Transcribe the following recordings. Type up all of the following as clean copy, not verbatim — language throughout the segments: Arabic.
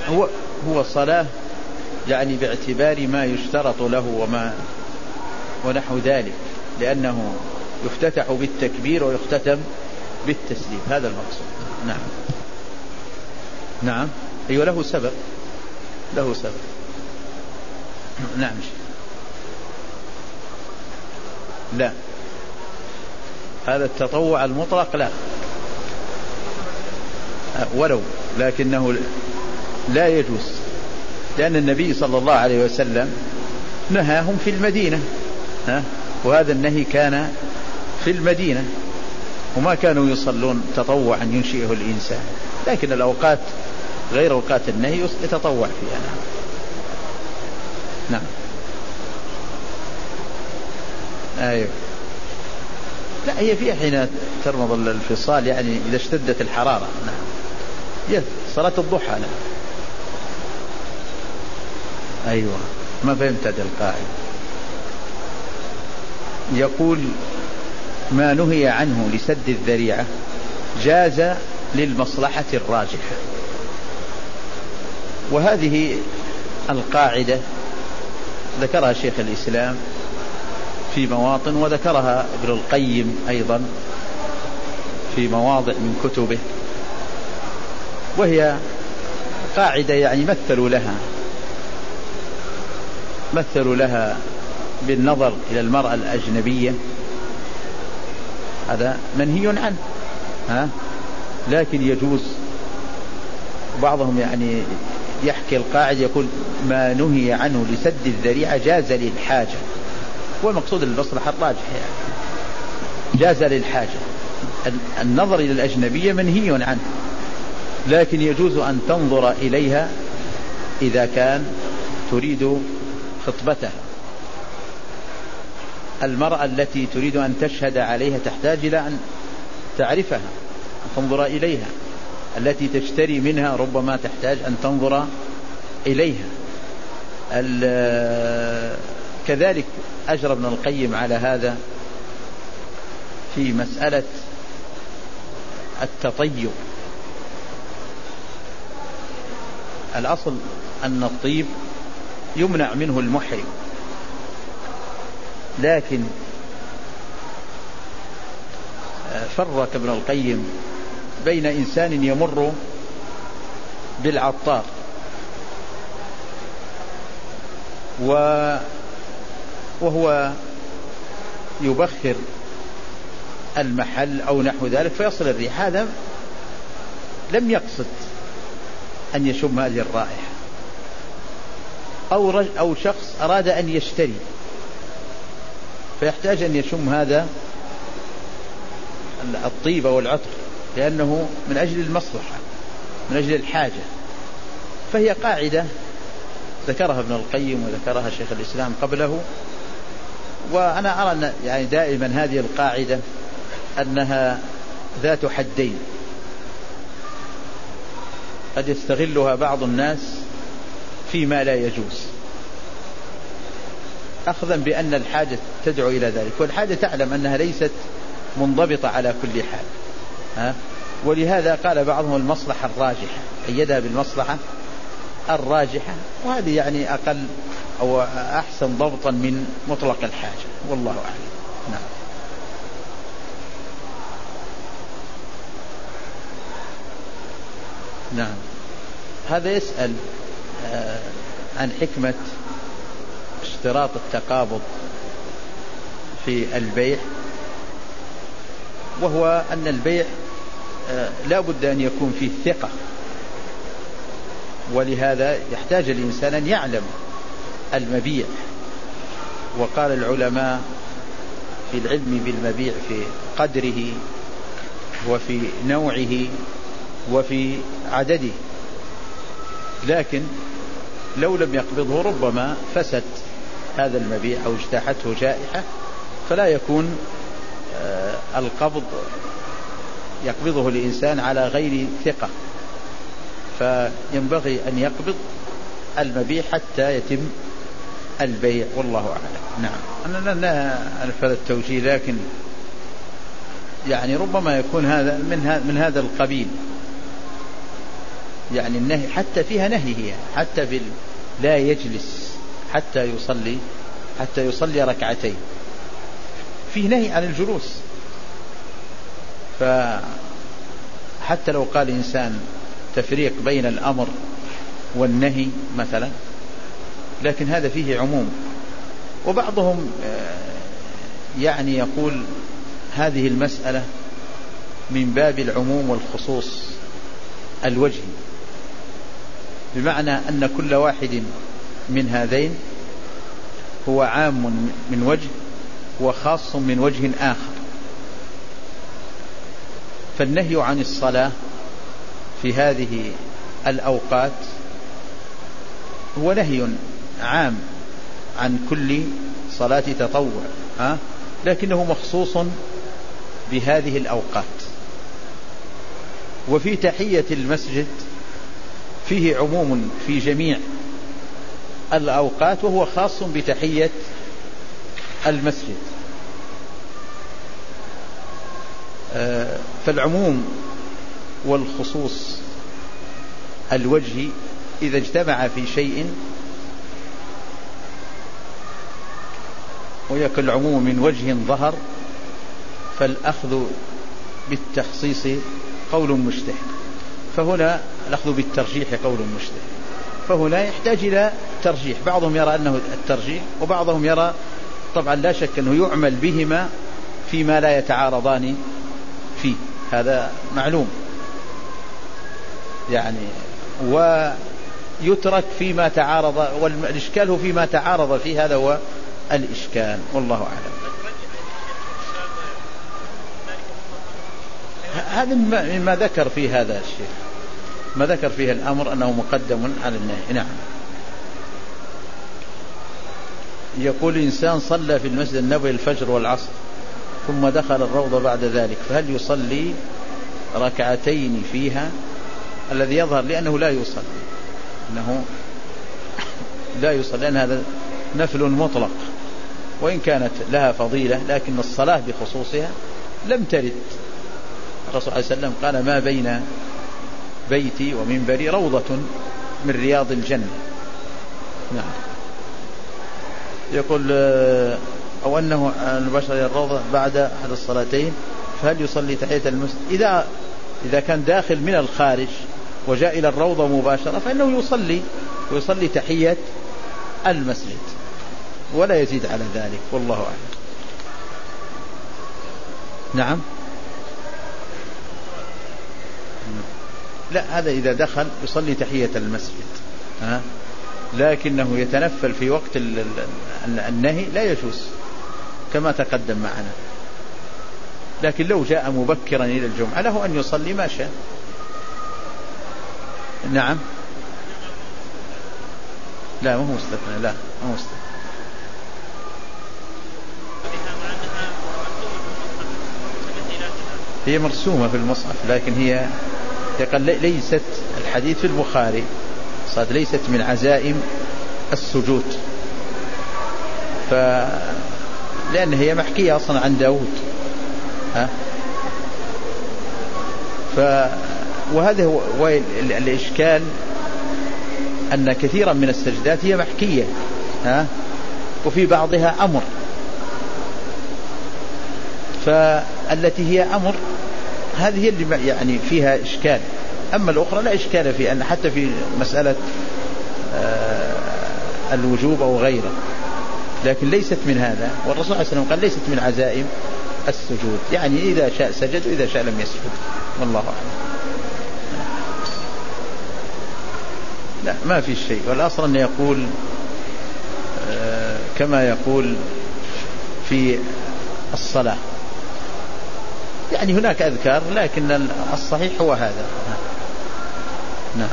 هو صلاة يعني باعتبار ما يشترط له ونحو ذلك، لأنه يفتتح بالتكبير ويختتم بالتسليم، هذا المقصود. نعم نعم أيوة، له سبب. نعم. لا، هذا التطوع المطلق لا، ولو لكنه لا يجوز، لأن النبي صلى الله عليه وسلم نهاهم في المدينة، وهذا النهي كان في المدينة، وما كانوا يصلون تطوعا ينشئه الإنسان، لكن الأوقات غير أوقات النهي يتطوع فيها. نعم. أيوه. لا، هي فيها حين ترمض الفصال، يعني إذا اشتدت الحرارة. نعم. صلاة الضحى. نعم. أيوة، ما فهمت هذا القاعدة. يقول: ما نهي عنه لسد الذريعة جاز للمصلحة الراجحة. وهذه القاعدة ذكرها شيخ الإسلام في مواطن، وذكرها ابن القيم أيضا في مواضع من كتبه، وهي قاعدة يعني مثلوا لها بالنظر إلى المرأة الأجنبية، هذا منهي عنه، لكن يجوز. بعضهم يعني يحكي القاعدة يقول: ما نهي عنه لسد الذريعة جاز للحاجة، والمقصود المصلحة الراجحة، يعني جاز للحاجة. النظر إلى الأجنبية منهي عنه، لكن يجوز أن تنظر إليها إذا كان تريد خطبتها. المرأة التي تريد أن تشهد عليها تحتاج إلى أن تعرفها، أن تنظر إليها. التي تشتري منها ربما تحتاج أن تنظر إليها. كذلك أجرى ابن القيم على هذا في مسألة التطيب. الأصل أن الطيب يمنع منه المحرم، لكن فرق ابن القيم بين إنسان يمر بالعطار وهو يبخر المحل أو نحو ذلك فيصل الريح، هذا لم يقصد أن يشم هذه الرائحة. أو شخص أراد أن يشتري فيحتاج أن يشم هذا الطيب والعطر، لأنه من أجل المصلحة، من أجل الحاجة. فهي قاعدة ذكرها ابن القيم وذكرها شيخ الإسلام قبله. وأنا أرى أن يعني دائما هذه القاعدة أنها ذات حدين، قد يستغلها بعض الناس فيما لا يجوز، أخذا بأن الحاجة تدعو إلى ذلك، والحاجة تعلم أنها ليست منضبطة على كل حال، ولهذا قال بعضهم المصلحة الراجحة، أيدها بالمصلحة الراجحة، وهذه يعني أقل أو أحسن ضبطا من مطلق الحاجة، والله أعلم. نعم. نعم. هذا يسأل عن حكمة اشتراط التقابض في البيع، وهو أن البيع لا بد أن يكون فيه ثقة، ولهذا يحتاج الإنسان أن يعلم المبيع. وقال العلماء في العلم بالمبيع في قدره وفي نوعه وفي عدده، لكن لو لم يقبضه ربما فسد هذا المبيع أو اجتاحته جائحة، فلا يكون القبض يقبضه الإنسان على غير ثقة، فينبغي أن يقبض المبيع حتى يتم البيع، والله أعلم. نعم. أنا لا أعرف هذا التوجيه، لكن يعني ربما يكون هذا من هذا القبيل، يعني النهي حتى فيها نهي، هي حتى في لا يجلس حتى يصلي ركعتين، فيه نهي عن الجلوس. فحتى لو قال إنسان تفريق بين الأمر والنهي مثلا، لكن هذا فيه عموم. وبعضهم يعني يقول هذه المسألة من باب العموم والخصوص الوجهي، بمعنى أن كل واحد من هذين هو عام من وجه وخاص من وجه آخر. فالنهي عن الصلاة في هذه الأوقات هو نهي عام عن كل صلاة تطوع، لكنه مخصوص بهذه الأوقات. وفي تحية المسجد فيه عموم في جميع الأوقات، وهو خاص بتحية المسجد. فالعموم والخصوص الوجهي إذا اجتمع في شيء ويكن العموم من وجه ظهر، فالأخذ بالتخصيص قول مجتهد، فهنا الأخذ بالترجيح قول مجتهد، فهنا يحتاج إلى ترجيح. بعضهم يرى أنه الترجيح، وبعضهم يرى طبعا لا شك أنه يعمل بهما فيما لا يتعارضان فيه، هذا معلوم يعني، ويترك فيما تعارض، والإشكال هو فيما تعارض فيه، هذا هو الإشكال، والله أعلم. هذا مما ذكر فيه هذا الشيء، ما ذكر فيه الأمر أنه مقدم على النهي. نعم. يقول إنسان صلى في المسجد النبوي الفجر والعصر ثم دخل الروضة بعد ذلك، فهل يصلي ركعتين فيها؟ الذي يظهر لأنه لا يصلي، أنه لا يصلي، لأن هذا نفل مطلق، وإن كانت لها فضيلة لكن الصلاة بخصوصها لم ترد. الرسول عليه وسلم قال: ما بين بيتي ومنبري روضة من رياض الجنة. نعم. يقول أو أنه البشر إلى الروضة بعد أحد الصلاتين، فهل يصلي تحية المسجد؟ إذا كان داخل من الخارج وجاء إلى الروضة مباشرة فإنه يصلي تحية المسجد ولا يزيد على ذلك، والله أعلم. نعم. لا، هذا إذا دخل يصلي تحية المسجد، لكنه يتنفل في وقت النهي لا يجوز كما تقدم معنا. لكن لو جاء مبكرا إلى الجمعة له أن يصلي ما شاء. نعم. لا، ما هو مستثنى، لا ما هو مستثنى. هي مرسومة في المصحف، لكن هي ليست الحديث في البخاري، صارت ليست من عزائم السجود، لأن هي محكية أصلا عن داود. وهذا هو الإشكال، أن كثيرا من السجدات هي محكية، وفي بعضها أمر، فالتي هي أمر هذه هي اللي يعني فيها إشكال. أما الأخرى لا إشكال فيها، أن حتى في مسألة الوجوب أو غيره، لكن ليست من هذا. والرسول عليه الصلاة والسلام قال ليست من عزائم السجود، يعني إذا شاء سجد وإذا شاء لم يسجد، والله أعلم. لا، ما في شيء. والأصل أن يقول كما يقول في الصلاة، يعني هناك أذكار، لكن الصحيح هو هذا. نعم.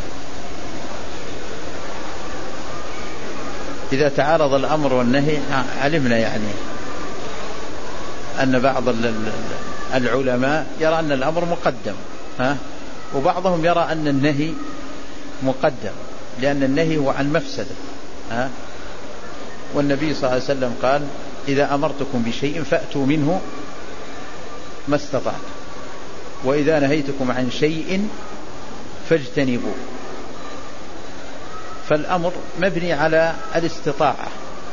إذا تعارض الأمر والنهي علمنا يعني أن بعض العلماء يرى أن الأمر مقدم، وبعضهم يرى أن النهي مقدم، لأن النهي هو عن مفسدة، والنبي صلى الله عليه وسلم قال: إذا أمرتكم بشيء فأتوا منه ما استطعت، وإذا نهيتكم عن شيء فاجتنبوا. فالأمر مبني على الاستطاعة،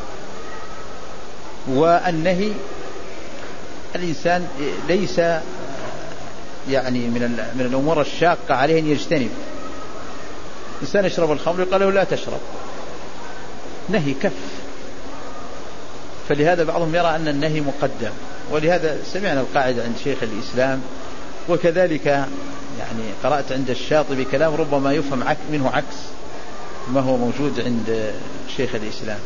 والنهي الإنسان ليس يعني من الأمور الشاقة عليه أن يجتنب. إنسان يشرب الخمر قال له لا تشرب، نهي كف. فلهذا بعضهم يرى أن النهي مقدم، ولهذا سمعنا القاعدة عند شيخ الإسلام، وكذلك يعني قرأت عند الشاطبي كلام ربما يفهم منه عكس ما هو موجود عند شيخ الإسلام.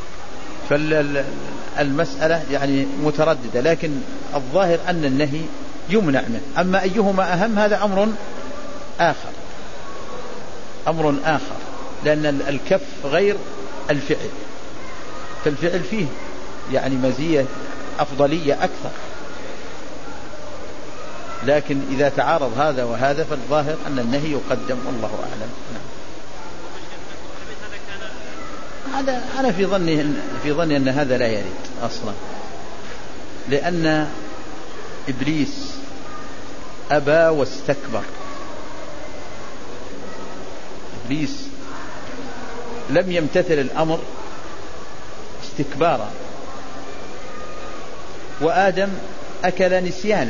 فالمسألة يعني مترددة، لكن الظاهر أن النهي يمنع منه. أما أيهما أهم هذا أمر آخر، لأن الكف غير الفعل، فالفعل فيه يعني مزية أفضلية أكثر. لكن إذا تعارض هذا وهذا فالظاهر أن النهي يقدم، والله أعلم. هذا أنا في ظني أن هذا لا يرد أصلا، لأن إبليس أبى واستكبر. إبليس لم يمتثل الأمر استكبارا، وآدم أكل نسيانا،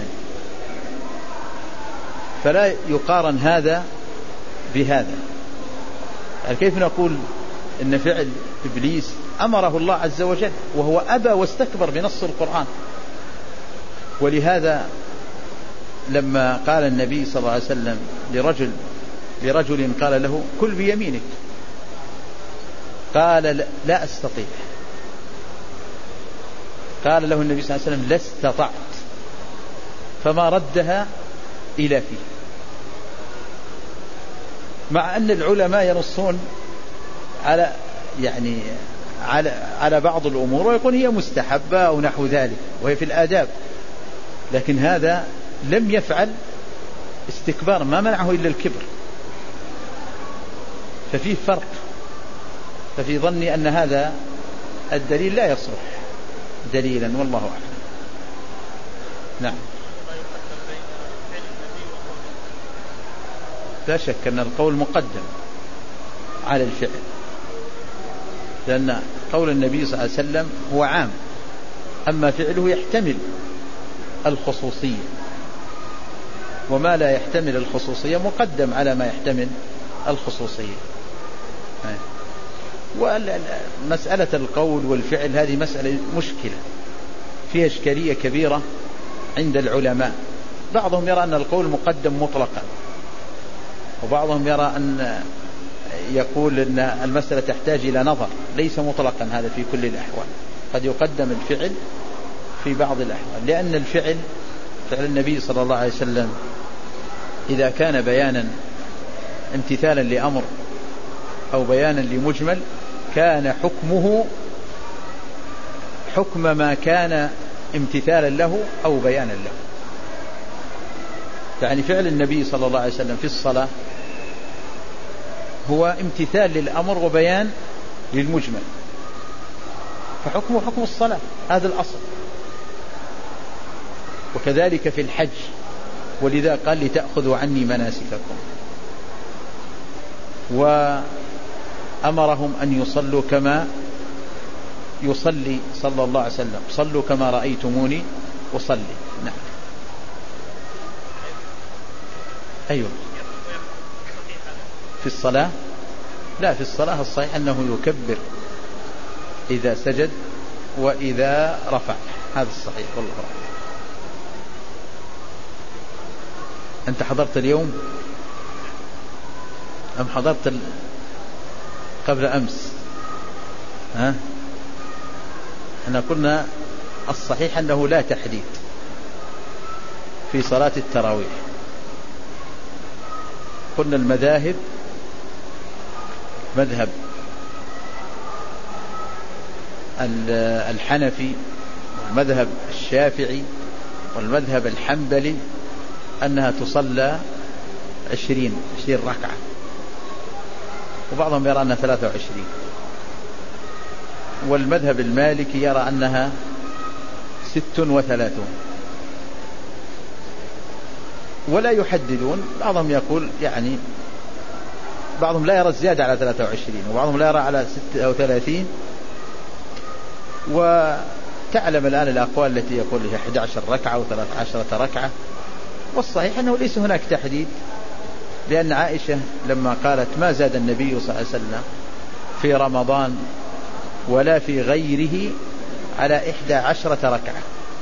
فلا يقارن هذا بهذا. يعني كيف نقول إن فعل إبليس أمره الله عز وجل وهو أبى واستكبر بنص القرآن؟ ولهذا لما قال النبي صلى الله عليه وسلم لرجل قال له كل بيمينك، قال لا أستطيع، قال له النبي صلى الله عليه وسلم لا استطعت، فما ردها إلى فيه. مع أن العلماء ينصون على بعض الأمور ويقول هي مستحبة أو نحو ذلك، وهي في الآداب، لكن هذا لم يفعل استكبار، ما منعه إلا الكبر، ففيه فرق. ففي ظني أن هذا الدليل لا يصلح دليلا، والله أعلم. نعم. لا شك أن القول مقدم على الفعل، لأن قول النبي صلى الله عليه وسلم هو عام، أما فعله يحتمل الخصوصية، وما لا يحتمل الخصوصية مقدم على ما يحتمل الخصوصية. ومسألة القول والفعل هذه مسألة مشكلة فيها إشكالية كبيرة عند العلماء. بعضهم يرى أن القول مقدم مطلقا، وبعضهم يرى أن يقول أن المسألة تحتاج إلى نظر، ليس مطلقا هذا في كل الأحوال، قد يقدم الفعل في بعض الأحوال، لأن فعل النبي صلى الله عليه وسلم إذا كان بيانا امتثالا لأمر أو بيانا لمجمل كان حكمه حكم ما كان امتثالا له أو بيانا له. يعني فعل النبي صلى الله عليه وسلم في الصلاة هو امتثال للأمر وبيان للمجمل، فحكمه حكم الصلاة، هذا الأصل. وكذلك في الحج، ولذا قال لتأخذوا عني مناسككم، وأمرهم أن يصلوا كما يصلي صلى الله عليه وسلم، صلوا كما رأيتموني أصلي. نعم. أيوه. في الصلاة لا، في الصلاة الصحيح أنه يكبر إذا سجد وإذا رفع، هذا الصحيح والله أعلم. أنت حضرت اليوم أم حضرت قبل أمس؟ احنا قلنا الصحيح أنه لا تحديد في صلاة التراويح. قلنا المذاهب مذهب الحنفي والمذهب الشافعي والمذهب الحنبلي أنها تصلى 20 ركعة، وبعضهم يرى أنها 23، والمذهب المالكي يرى أنها 36، ولا يحددون. بعضهم يقول يعني بعضهم لا يرى الزيادة على 23 وبعضهم لا يرى على 36. وتعلم الآن الأقوال التي يقول لها 11 ركعة و13 ركعة، والصحيح أنه ليس هناك تحديد، لأن عائشة لما قالت ما زاد النبي صلى الله عليه وسلم في رمضان ولا في غيره على 11 ركعة.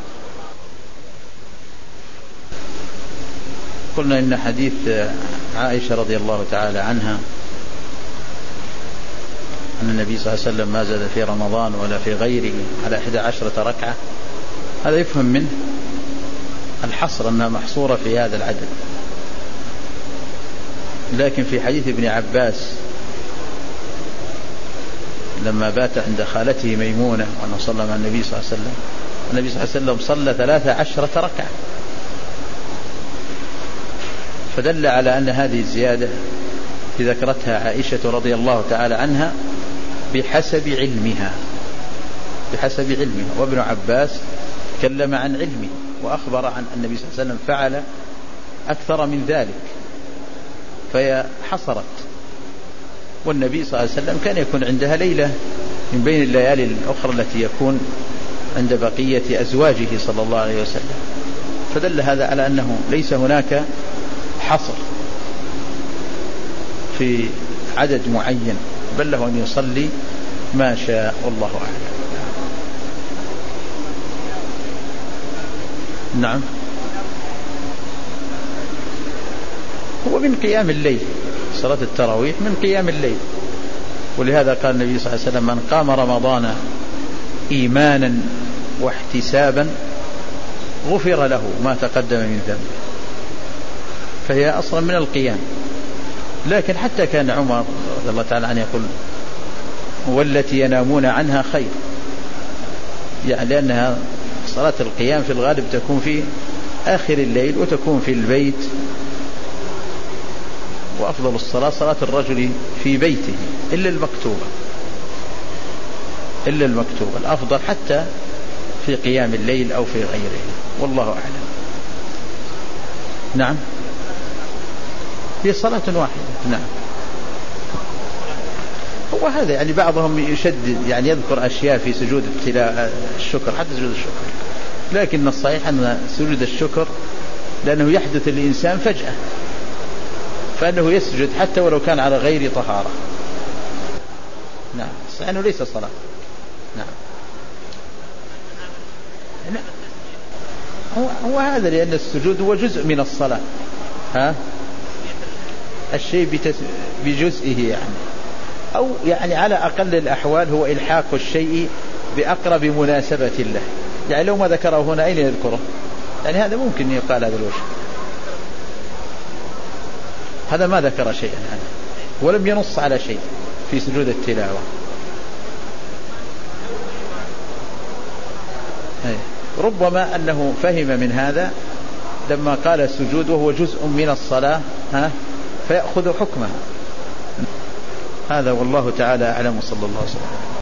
قلنا إن حديث عائشة رضي الله تعالى عنها أن النبي صلى الله عليه وسلم ما زاد في رمضان ولا في غيره على 11 ركعة، هذا يفهم منه الحصر أنها محصورة في هذا العدد. لكن في حديث ابن عباس لما بات عند خالته ميمونة وأنه صلى مع النبي صلى الله عليه وسلم، النبي صلى الله عليه وسلم صلى 13 ركعة، فدل على أن هذه الزيادة ذكرتها عائشة رضي الله تعالى عنها بحسب علمها، وابن عباس تكلم عن علمه وأخبر عن النبي صلى الله عليه وسلم فعل أكثر من ذلك، فهي حصرت. والنبي صلى الله عليه وسلم كان يكون عندها ليلة من بين الليالي الأخرى التي يكون عند بقية أزواجه صلى الله عليه وسلم، فدل هذا على أنه ليس هناك حصر في عدد معين، بل له أن يصلي ما شاء، والله أعلم. نعم، هو من قيام الليل، صلاة التراويح من قيام الليل، ولهذا قال النبي صلى الله عليه وسلم من قام رمضان إيمانا واحتسابا غفر له ما تقدم من ذنبه، فهي أصلا من القيام. لكن حتى كان عمر رضي الله تعالى عنه يقول والتي ينامون عنها خير، يعني لأنها صلاة القيام في الغالب تكون في آخر الليل وتكون في البيت، وأفضل الصلاة صلاة الرجل في بيته إلا المكتوبة، الأفضل حتى في قيام الليل أو في غيره، والله أعلم. نعم، هي صلاة واحدة. نعم، هو هذا يعني بعضهم يشدد، يعني يذكر أشياء في سجود الشكر، حتى سجود الشكر، لكن الصحيح أن سجود الشكر لأنه يحدث الإنسان فجأة، فأنه يسجد حتى ولو كان على غير طهارة. نعم، صحيح أنه ليس صلاة. نعم، هو هذا، لأن السجود هو جزء من الصلاة، الشيء بجزئه يعني، أو يعني على أقل الأحوال هو إلحاق الشيء بأقرب مناسبة له، يعني لو ما ذكره هنا أين يذكره؟ يعني هذا ممكن يقال هذا الوجه، هذا ما ذكر شيئا عنه ولم ينص على شيء في سجود التلاوة. ربما أنه فهم من هذا لما قال السجود وهو جزء من الصلاة فيأخذ حكمه. هذا والله تعالى أعلم، صلى الله عليه وسلم.